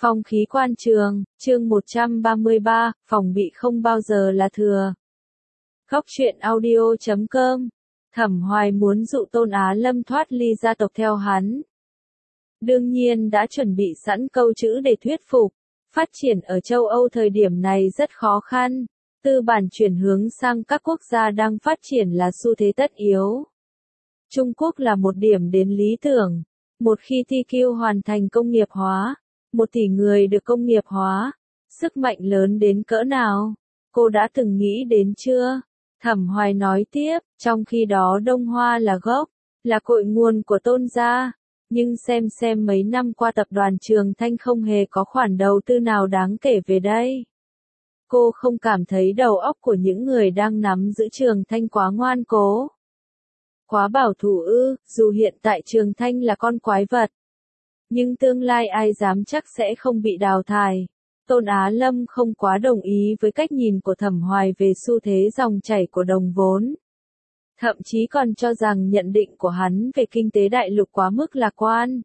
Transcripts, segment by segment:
Phong khí quan trường, chương 133, phòng bị không bao giờ là thừa. Góc truyện audio.com. Thẩm Hoài muốn dụ Tôn Á Lâm thoát ly gia tộc theo hắn. Đương nhiên đã chuẩn bị sẵn câu chữ để thuyết phục. Phát triển ở châu Âu thời điểm này rất khó khăn. Tư bản chuyển hướng sang các quốc gia đang phát triển là xu thế tất yếu. Trung Quốc là một điểm đến lý tưởng. Một khi TQ hoàn thành công nghiệp hóa, 1 tỷ người được công nghiệp hóa, sức mạnh lớn đến cỡ nào? Cô đã từng nghĩ đến chưa? Thẩm Hoài nói tiếp, trong khi đó Đông Hoa là gốc, là cội nguồn của Tôn gia. Nhưng xem mấy năm qua tập đoàn Trường Thanh không hề có khoản đầu tư nào đáng kể về đây. Cô không cảm thấy đầu óc của những người đang nắm giữ Trường Thanh quá ngoan cố, quá bảo thủ ư? Dù hiện tại Trường Thanh là con quái vật, nhưng tương lai ai dám chắc sẽ không bị đào thải. Tôn Á Lâm không quá đồng ý với cách nhìn của Thẩm Hoài về xu thế dòng chảy của đồng vốn. Thậm chí còn cho rằng nhận định của hắn về kinh tế đại lục quá mức lạc quan.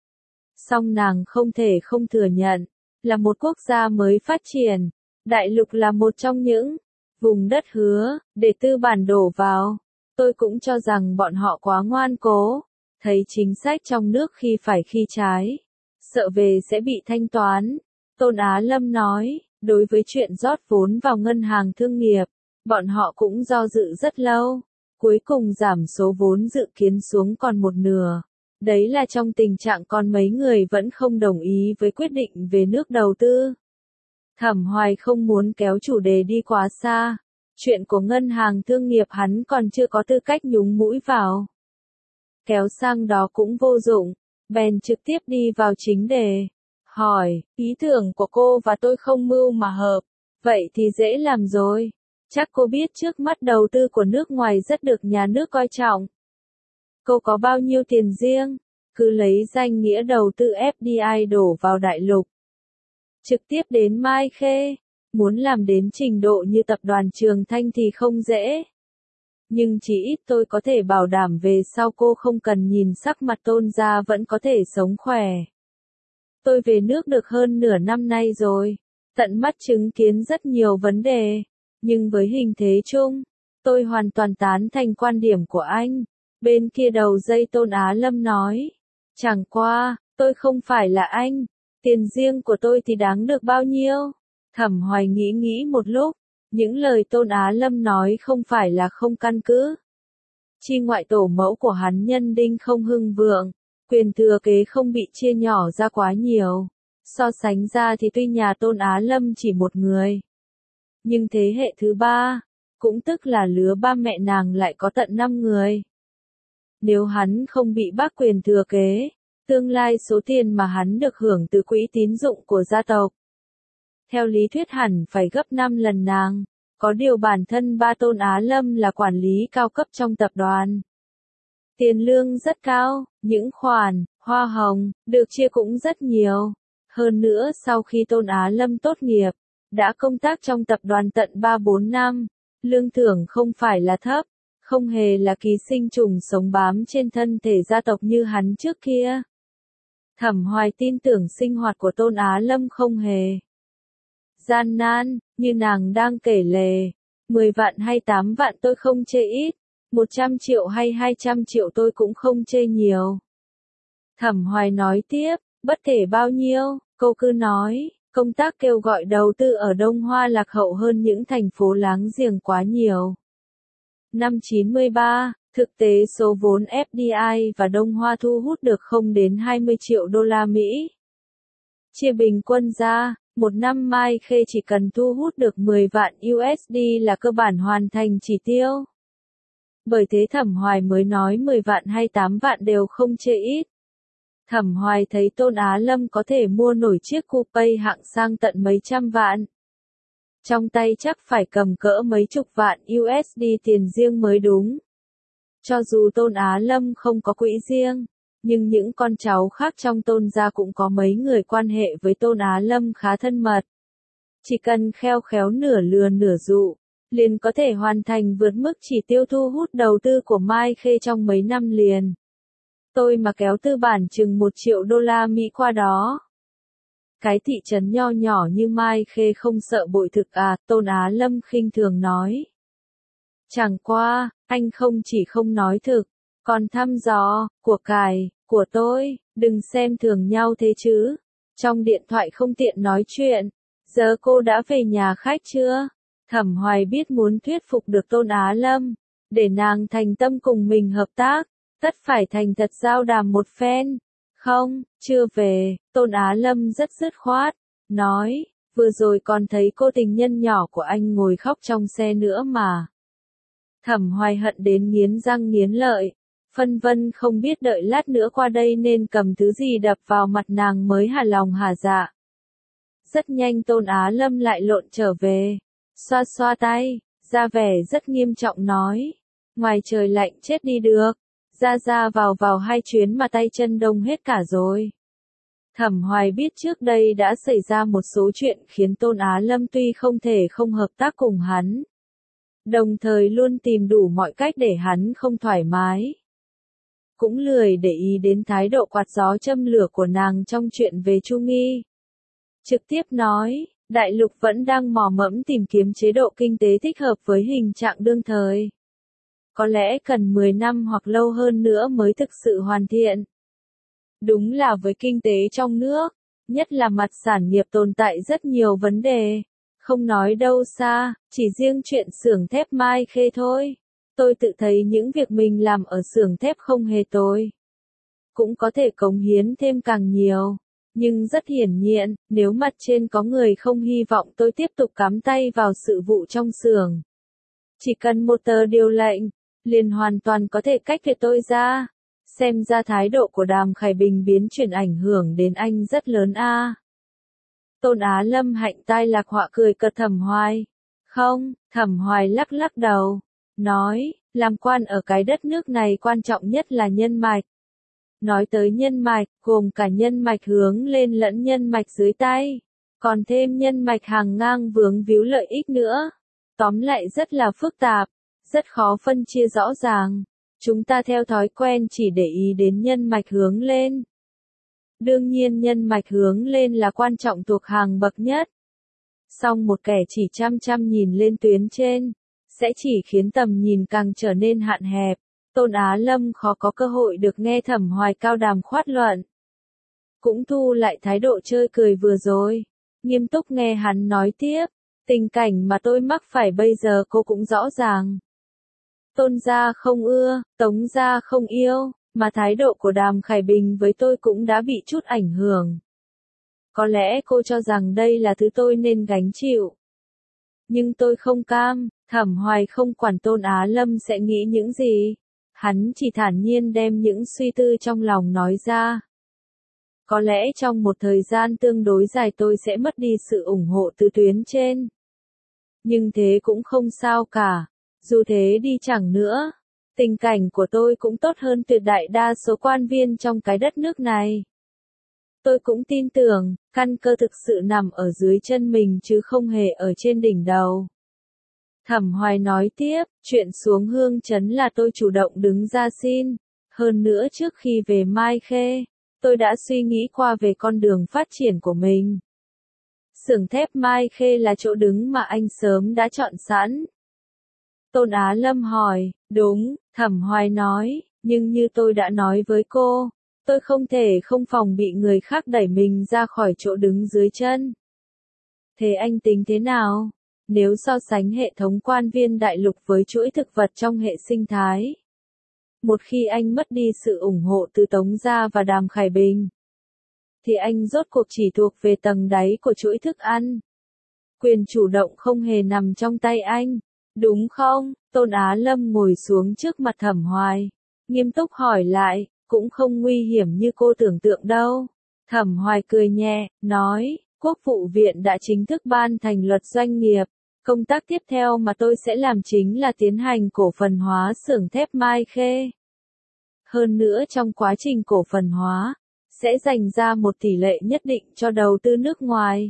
Song nàng không thể không thừa nhận, là một quốc gia mới phát triển, đại lục là một trong những vùng đất hứa để tư bản đổ vào. Tôi cũng cho rằng bọn họ quá ngoan cố, thấy chính sách trong nước khi phải khi trái, sợ về sẽ bị thanh toán. Tôn Á Lâm nói, đối với chuyện rót vốn vào ngân hàng thương nghiệp, bọn họ cũng do dự rất lâu, cuối cùng giảm số vốn dự kiến xuống còn 1/2. Đấy là trong tình trạng còn mấy người vẫn không đồng ý với quyết định về nước đầu tư. Thẩm Hoài không muốn kéo chủ đề đi quá xa. Chuyện của ngân hàng thương nghiệp hắn còn chưa có tư cách nhúng mũi vào. Kéo sang đó cũng vô dụng, bèn trực tiếp đi vào chính đề. Hỏi, ý tưởng của cô và tôi không mưu mà hợp, vậy thì dễ làm rồi. Chắc cô biết trước mắt đầu tư của nước ngoài rất được nhà nước coi trọng. Cô có bao nhiêu tiền riêng? Cứ lấy danh nghĩa đầu tư FDI đổ vào đại lục, trực tiếp đến Mai Khê. Muốn làm đến trình độ như tập đoàn Trường Thanh thì không dễ. Nhưng chỉ ít tôi có thể bảo đảm về sau cô không cần nhìn sắc mặt Tôn gia vẫn có thể sống khỏe. Tôi về nước được hơn nửa năm nay rồi, tận mắt chứng kiến rất nhiều vấn đề. Nhưng với hình thế chung, tôi hoàn toàn tán thành quan điểm của anh. Bên kia đầu dây Tôn Á Lâm nói, chẳng qua, tôi không phải là anh. Tiền riêng của tôi thì đáng được bao nhiêu? Thẩm Hoài nghĩ một lúc, những lời Tôn Á Lâm nói không phải là không căn cứ. Chi ngoại tổ mẫu của hắn nhân đinh không hưng vượng, quyền thừa kế không bị chia nhỏ ra quá nhiều. So sánh ra thì tuy nhà Tôn Á Lâm chỉ một người, nhưng thế hệ thứ 3, cũng tức là lứa ba mẹ nàng lại có tận 5 người. Nếu hắn không bị bác quyền thừa kế, tương lai số tiền mà hắn được hưởng từ quỹ tín dụng của gia tộc, theo lý thuyết hẳn phải gấp 5 lần nàng. Có điều bản thân ba Tôn Á Lâm là quản lý cao cấp trong tập đoàn. Tiền lương rất cao, những khoản, hoa hồng, được chia cũng rất nhiều. Hơn nữa sau khi Tôn Á Lâm tốt nghiệp, đã công tác trong tập đoàn tận 3-4 năm. Lương thưởng không phải là thấp, không hề là ký sinh trùng sống bám trên thân thể gia tộc như hắn trước kia. Thẩm Hoài tin tưởng sinh hoạt của Tôn Á Lâm không hề gian nan, như nàng đang kể lể. 10 vạn hay 8 vạn tôi không chê ít, 100 triệu hay 200 triệu tôi cũng không chê nhiều. Thẩm Hoài nói tiếp, bất kể bao nhiêu, cô cứ nói, công tác kêu gọi đầu tư ở Đông Hoa lạc hậu hơn những thành phố láng giềng quá nhiều. Năm 93, thực tế số vốn FDI và Đông Hoa thu hút được không đến 20 triệu đô la Mỹ. Chia bình quân ra, một năm Mai Khê chỉ cần thu hút được 10 vạn USD là cơ bản hoàn thành chỉ tiêu. Bởi thế Thẩm Hoài mới nói 10 vạn hay 8 vạn đều không chê ít. Thẩm Hoài thấy Tôn Á Lâm có thể mua nổi chiếc coupe hạng sang tận mấy trăm vạn. Trong tay chắc phải cầm cỡ mấy chục vạn USD tiền riêng mới đúng. Cho dù Tôn Á Lâm không có quỹ riêng, nhưng những con cháu khác trong Tôn gia cũng có mấy người quan hệ với Tôn Á Lâm khá thân mật. Chỉ cần khéo khéo nửa lừa nửa dụ, liền có thể hoàn thành vượt mức chỉ tiêu thu hút đầu tư của Mai Khê trong mấy năm liền. Tôi mà kéo tư bản chừng 1 triệu đô la Mỹ qua đó, Cái thị trấn nho nhỏ như Mai Khê không sợ bội thực à, Tôn Á Lâm khinh thường nói. Chẳng qua, anh không chỉ không nói thực, còn thăm dò, của cải, của tôi, đừng xem thường nhau thế chứ. Trong điện thoại không tiện nói chuyện, giờ cô đã về nhà khách chưa? Thẩm Hoài biết muốn thuyết phục được Tôn Á Lâm, để nàng thành tâm cùng mình hợp tác, tất phải thành thật giao đàm một phen. Không, chưa về, Tôn Á Lâm rất dứt khoát, nói, vừa rồi còn thấy cô tình nhân nhỏ của anh ngồi khóc trong xe nữa mà. Thẩm Hoài hận đến nghiến răng nghiến lợi, phân vân không biết đợi lát nữa qua đây nên cầm thứ gì đập vào mặt nàng mới hả lòng hả dạ. Rất nhanh Tôn Á Lâm lại lộn trở về, xoa xoa tay, ra vẻ rất nghiêm trọng nói, ngoài trời lạnh chết đi được, ra vào 2 chuyến mà tay chân đông hết cả rồi. Thẩm Hoài biết trước đây đã xảy ra một số chuyện khiến Tôn Á Lâm tuy không thể không hợp tác cùng hắn, đồng thời luôn tìm đủ mọi cách để hắn không thoải mái. Cũng lười để ý đến thái độ quạt gió châm lửa của nàng trong chuyện về Chu Nghi. Trực tiếp nói, đại lục vẫn đang mò mẫm tìm kiếm chế độ kinh tế thích hợp với hình trạng đương thời. Có lẽ cần 10 năm hoặc lâu hơn nữa mới thực sự hoàn thiện. Đúng là với kinh tế trong nước, nhất là mặt sản nghiệp tồn tại rất nhiều vấn đề. Không nói đâu xa, chỉ riêng chuyện xưởng thép Mai Khê thôi. Tôi tự thấy những việc mình làm ở xưởng thép không hề tồi. Cũng có thể cống hiến thêm càng nhiều. Nhưng rất hiển nhiên, nếu mặt trên có người không hy vọng tôi tiếp tục cắm tay vào sự vụ trong xưởng, chỉ cần một tờ điều lệnh, liền hoàn toàn có thể cách biệt tôi ra. Xem ra thái độ của Đàm Khải Bình biến chuyển ảnh hưởng đến anh rất lớn a. Tôn Á Lâm hạnh tai lạc họa cười cợt Thẩm Hoài. Không, Thẩm Hoài lắc lắc đầu, nói, làm quan ở cái đất nước này quan trọng nhất là nhân mạch. Nói tới nhân mạch, gồm cả nhân mạch hướng lên lẫn nhân mạch dưới tay, còn thêm nhân mạch hàng ngang vướng víu lợi ích nữa. Tóm lại rất là phức tạp, rất khó phân chia rõ ràng. Chúng ta theo thói quen chỉ để ý đến nhân mạch hướng lên. Đương nhiên nhân mạch hướng lên là quan trọng thuộc hàng bậc nhất. Song một kẻ chỉ chăm chăm nhìn lên tuyến trên, sẽ chỉ khiến tầm nhìn càng trở nên hạn hẹp. Tôn Á Lâm khó có cơ hội được nghe Thẩm Hoài cao đàm khoát luận. Cũng thu lại thái độ chơi cười vừa rồi, nghiêm túc nghe hắn nói tiếp, tình cảnh mà tôi mắc phải bây giờ cô cũng rõ ràng. Tôn gia không ưa, Tống gia không yêu, mà thái độ của Đàm Khải Bình với tôi cũng đã bị chút ảnh hưởng. Có lẽ cô cho rằng đây là thứ tôi nên gánh chịu. Nhưng tôi không cam, Thẩm Hoài không quản Tôn Á Lâm sẽ nghĩ những gì. Hắn chỉ thản nhiên đem những suy tư trong lòng nói ra. Có lẽ trong một thời gian tương đối dài tôi sẽ mất đi sự ủng hộ từ tuyến trên. Nhưng thế cũng không sao cả. Dù thế đi chẳng nữa, tình cảnh của tôi cũng tốt hơn tuyệt đại đa số quan viên trong cái đất nước này. Tôi cũng tin tưởng, căn cơ thực sự nằm ở dưới chân mình chứ không hề ở trên đỉnh đầu. Thẩm Hoài nói tiếp, chuyện xuống Hương Trấn là tôi chủ động đứng ra xin. Hơn nữa trước khi về Mai Khê, tôi đã suy nghĩ qua về con đường phát triển của mình. Xưởng thép Mai Khê là chỗ đứng mà anh sớm đã chọn sẵn. Tôn Á Lâm hỏi, đúng, Thẩm Hoài nói, nhưng như tôi đã nói với cô, tôi không thể không phòng bị người khác đẩy mình ra khỏi chỗ đứng dưới chân. Thế anh tính thế nào? Nếu so sánh hệ thống quan viên đại lục với chuỗi thực vật trong hệ sinh thái. Một khi anh mất đi sự ủng hộ từ Tống gia và Đàm Khải Bình, thì anh rốt cuộc chỉ thuộc về tầng đáy của chuỗi thức ăn. Quyền chủ động không hề nằm trong tay anh, đúng không? Tôn Á Lâm ngồi xuống trước mặt Thẩm Hoài, nghiêm túc hỏi lại, cũng không nguy hiểm như cô tưởng tượng đâu. Thẩm Hoài cười nhẹ, nói, Quốc vụ viện đã chính thức ban thành luật doanh nghiệp. Công tác tiếp theo mà tôi sẽ làm chính là tiến hành cổ phần hóa xưởng thép Mai Khê. Hơn nữa trong quá trình cổ phần hóa, sẽ dành ra một tỷ lệ nhất định cho đầu tư nước ngoài.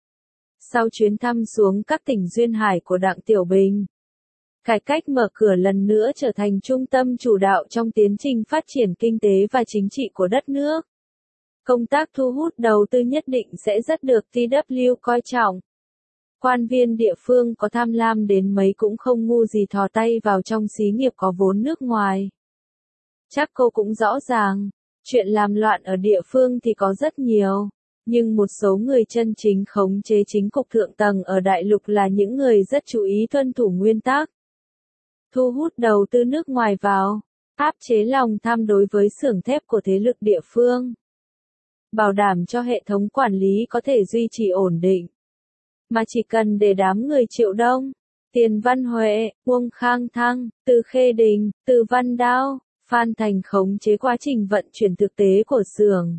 Sau chuyến thăm xuống các tỉnh duyên hải của Đặng Tiểu Bình, cải cách mở cửa lần nữa trở thành trung tâm chủ đạo trong tiến trình phát triển kinh tế và chính trị của đất nước. Công tác thu hút đầu tư nhất định sẽ rất được TW coi trọng. Quan viên địa phương có tham lam đến mấy cũng không ngu gì thò tay vào trong xí nghiệp có vốn nước ngoài. Chắc cô cũng rõ ràng, chuyện làm loạn ở địa phương thì có rất nhiều, nhưng một số người chân chính khống chế chính cục thượng tầng ở đại lục là những người rất chú ý tuân thủ nguyên tắc. Thu hút đầu tư nước ngoài vào, áp chế lòng tham đối với xưởng thép của thế lực địa phương. Bảo đảm cho hệ thống quản lý có thể duy trì ổn định. Mà chỉ cần để đám người Triệu Đông, Tiền Văn Huệ, Uông Khang Thăng, Từ Khê Đình, Từ Văn Đao, Phan Thành khống chế quá trình vận chuyển thực tế của xưởng.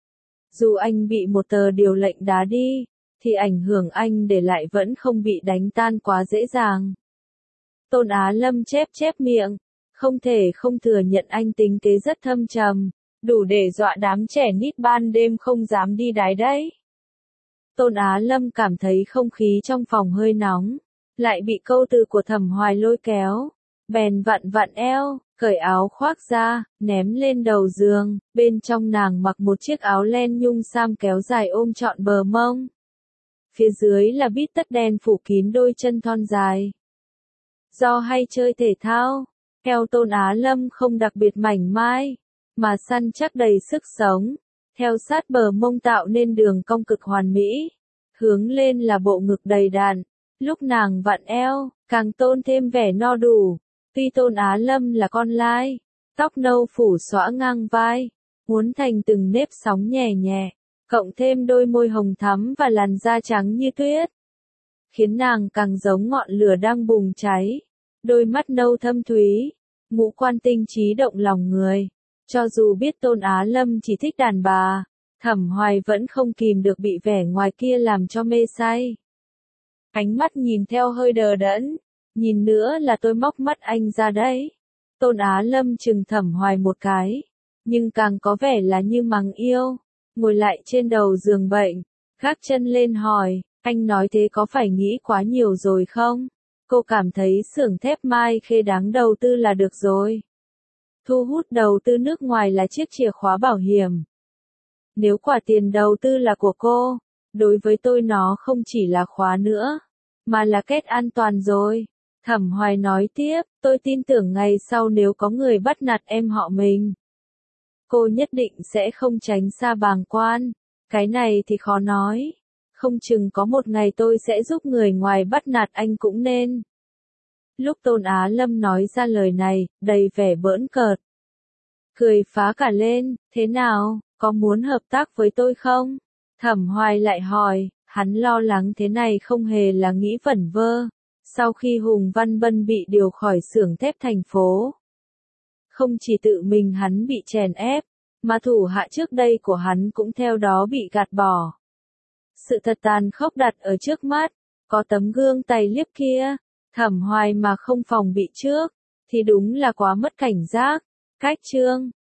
Dù anh bị một tờ điều lệnh đá đi, thì ảnh hưởng anh để lại vẫn không bị đánh tan quá dễ dàng. Tôn Á Lâm chép miệng, không thể không thừa nhận anh tính kế rất thâm trầm, đủ để dọa đám trẻ nít ban đêm không dám đi đái đấy. Tôn Á Lâm cảm thấy không khí trong phòng hơi nóng, lại bị câu từ của Thẩm Hoài lôi kéo, bèn vặn eo, cởi áo khoác ra, ném lên đầu giường, bên trong nàng mặc một chiếc áo len nhung sam kéo dài ôm trọn bờ mông. Phía dưới là bít tất đen phủ kín đôi chân thon dài. Do hay chơi thể thao, eo Tôn Á Lâm không đặc biệt mảnh mai, mà săn chắc đầy sức sống, theo sát bờ mông tạo nên đường cong cực hoàn mỹ. Hướng lên là bộ ngực đầy đặn, lúc nàng vặn eo, càng tôn thêm vẻ no đủ. Tuy Tôn Á Lâm là con lai, tóc nâu phủ xõa ngang vai, uốn thành từng nếp sóng nhẹ nhẹ, cộng thêm đôi môi hồng thắm và làn da trắng như tuyết, khiến nàng càng giống ngọn lửa đang bùng cháy. Đôi mắt nâu thâm thúy, ngũ quan tinh trí động lòng người. Cho dù biết Tôn Á Lâm chỉ thích đàn bà, Thẩm Hoài vẫn không kìm được bị vẻ ngoài kia làm cho mê say. Ánh mắt nhìn theo hơi đờ đẫn, nhìn nữa là tôi móc mắt anh ra đấy. Tôn Á Lâm chừng Thẩm Hoài một cái, nhưng càng có vẻ là như mắng yêu, ngồi lại trên đầu giường bệnh, gác chân lên hỏi, anh nói thế có phải nghĩ quá nhiều rồi không? Cô cảm thấy xưởng thép Mai Khê đáng đầu tư là được rồi. Thu hút đầu tư nước ngoài là chiếc chìa khóa bảo hiểm. Nếu quả tiền đầu tư là của cô, đối với tôi nó không chỉ là khóa nữa, mà là kết an toàn rồi. Thẩm Hoài nói tiếp, tôi tin tưởng ngày sau nếu có người bắt nạt em họ mình, cô nhất định sẽ không tránh xa bàng quan. Cái này thì khó nói. Không chừng có một ngày tôi sẽ giúp người ngoài bắt nạt anh cũng nên. Lúc Tôn Á Lâm nói ra lời này, đầy vẻ bỡn cợt. Cười phá cả lên, thế nào, có muốn hợp tác với tôi không? Thẩm Hoài lại hỏi, hắn lo lắng thế này không hề là nghĩ vẩn vơ. Sau khi Hùng Văn Bân bị điều khỏi xưởng thép thành phố, không chỉ tự mình hắn bị chèn ép, mà thủ hạ trước đây của hắn cũng theo đó bị gạt bỏ. Sự thật tàn khốc đặt ở trước mắt, có tấm gương tài liếp kia, Thẩm Hoài mà không phòng bị trước, thì đúng là quá mất cảnh giác. Cách chương